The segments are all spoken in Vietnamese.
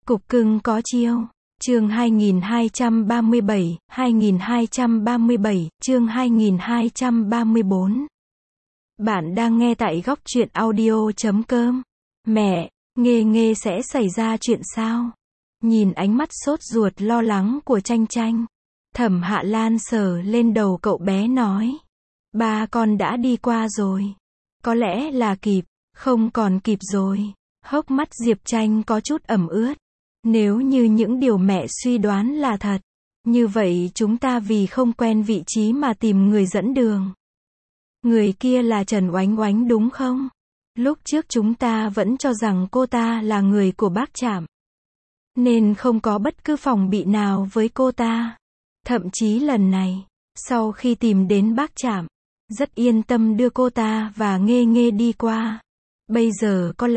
Cục cưng có chiêu. Chương 2237, chương 2234. Bạn đang nghe tại góc truyện audio.com. Mẹ, Nghê sẽ xảy ra chuyện sao? Nhìn ánh mắt sốt ruột lo lắng của Tranh Tranh, Thẩm Hạ Lan sờ lên đầu cậu bé nói. Ba con đã đi qua rồi. Có lẽ là kịp, không còn kịp rồi. Hốc mắt Diệp Tranh có chút ẩm ướt. Nếu như những điều mẹ suy đoán là thật, như vậy chúng ta vì không quen vị trí mà tìm người dẫn đường. Người kia là Trần Oánh Oánh đúng không? Lúc trước chúng ta vẫn cho rằng cô ta là người của bác Trạm, nên không có bất cứ phòng bị nào với cô ta. Thậm chí lần này, sau khi tìm đến bác Trạm, rất yên tâm đưa cô ta và Nghê đi qua. Bây giờ có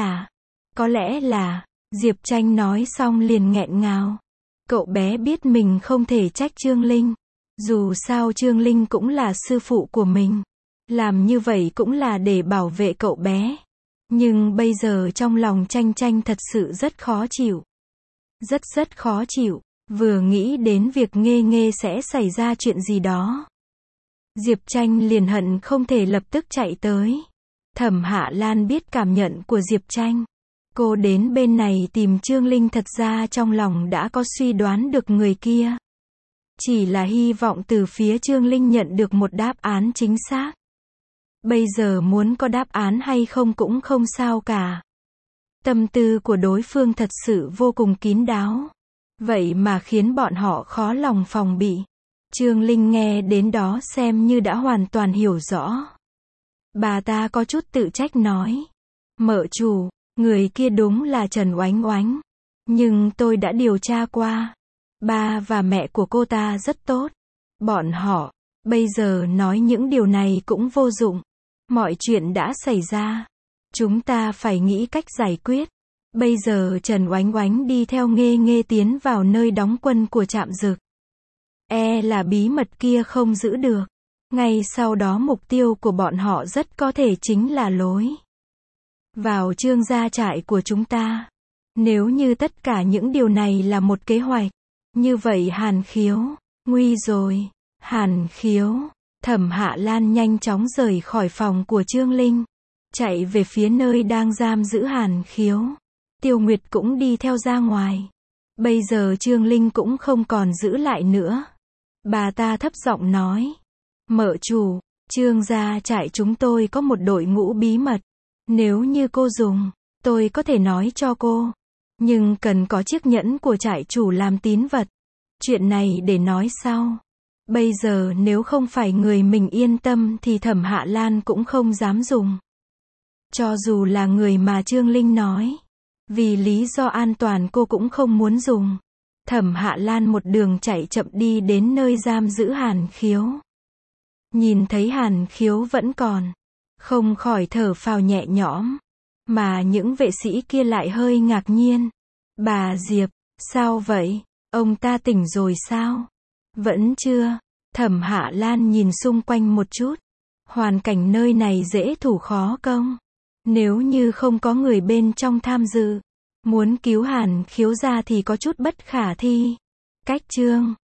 lẽ là, Diệp Tranh nói xong liền nghẹn ngào. Cậu bé biết mình không thể trách Trương Linh. Dù sao Trương Linh cũng là sư phụ của mình. Làm như vậy cũng là để bảo vệ cậu bé. Nhưng bây giờ trong lòng Tranh thật sự rất khó chịu. Rất khó chịu. Vừa nghĩ đến việc Nghê sẽ xảy ra chuyện gì đó, Diệp Tranh liền hận không thể lập tức chạy tới. Thẩm Hạ Lan biết cảm nhận của Diệp Tranh. Cô đến bên này tìm Trương Linh thật ra trong lòng đã có suy đoán được người kia. Chỉ là hy vọng từ phía Trương Linh nhận được một đáp án chính xác. Bây giờ muốn có đáp án hay không cũng không sao cả. Tâm tư của đối phương thật sự vô cùng kín đáo. Vậy mà khiến bọn họ khó lòng phòng bị. Trương Linh nghe đến đó xem như đã hoàn toàn hiểu rõ. Bà ta có chút tự trách nói. Mợ chủ, người kia đúng là Trần Oánh Oánh. Nhưng tôi đã điều tra qua. Ba và mẹ của cô ta rất tốt. Bọn họ, bây giờ nói những điều này cũng vô dụng. Mọi chuyện đã xảy ra. Chúng ta phải nghĩ cách giải quyết. Bây giờ Trần Oánh Oánh đi theo Nghê tiến vào nơi đóng quân của Trạm Dực. Là bí mật kia không giữ được. Ngay sau đó mục tiêu của bọn họ rất có thể chính là lối vào Trương gia trại của chúng ta. Nếu như tất cả những điều này là một kế hoạch, như vậy Hàn Khiếu, nguy rồi. Hàn Khiếu, Thẩm Hạ Lan nhanh chóng rời khỏi phòng của Trương Linh, chạy về phía nơi đang giam giữ Hàn Khiếu. Tiêu Nguyệt cũng đi theo ra ngoài. Bây giờ Trương Linh cũng không còn giữ lại nữa. Bà ta thấp giọng nói. Mợ chủ, Trương gia trại chúng tôi có một đội ngũ bí mật. Nếu như cô dùng, tôi có thể nói cho cô. Nhưng cần có chiếc nhẫn của trại chủ làm tín vật. Chuyện này để nói sau. Bây giờ nếu không phải người mình yên tâm thì Thẩm Hạ Lan cũng không dám dùng. Cho dù là người mà Trương Linh nói. Vì lý do an toàn cô cũng không muốn dùng. Thẩm Hạ Lan một đường chạy chậm đi đến nơi giam giữ Hàn Khiếu. Nhìn thấy Hàn Khiếu vẫn còn, không khỏi thở phào nhẹ nhõm. Mà những vệ sĩ kia lại hơi ngạc nhiên. Bà Diệp, sao vậy? Ông ta tỉnh rồi sao? Vẫn chưa. Thẩm Hạ Lan nhìn xung quanh một chút. Hoàn cảnh nơi này dễ thủ khó công. Nếu như không có người bên trong tham dự, muốn cứu Hàn Khiếu ra thì có chút bất khả thi. Cách chương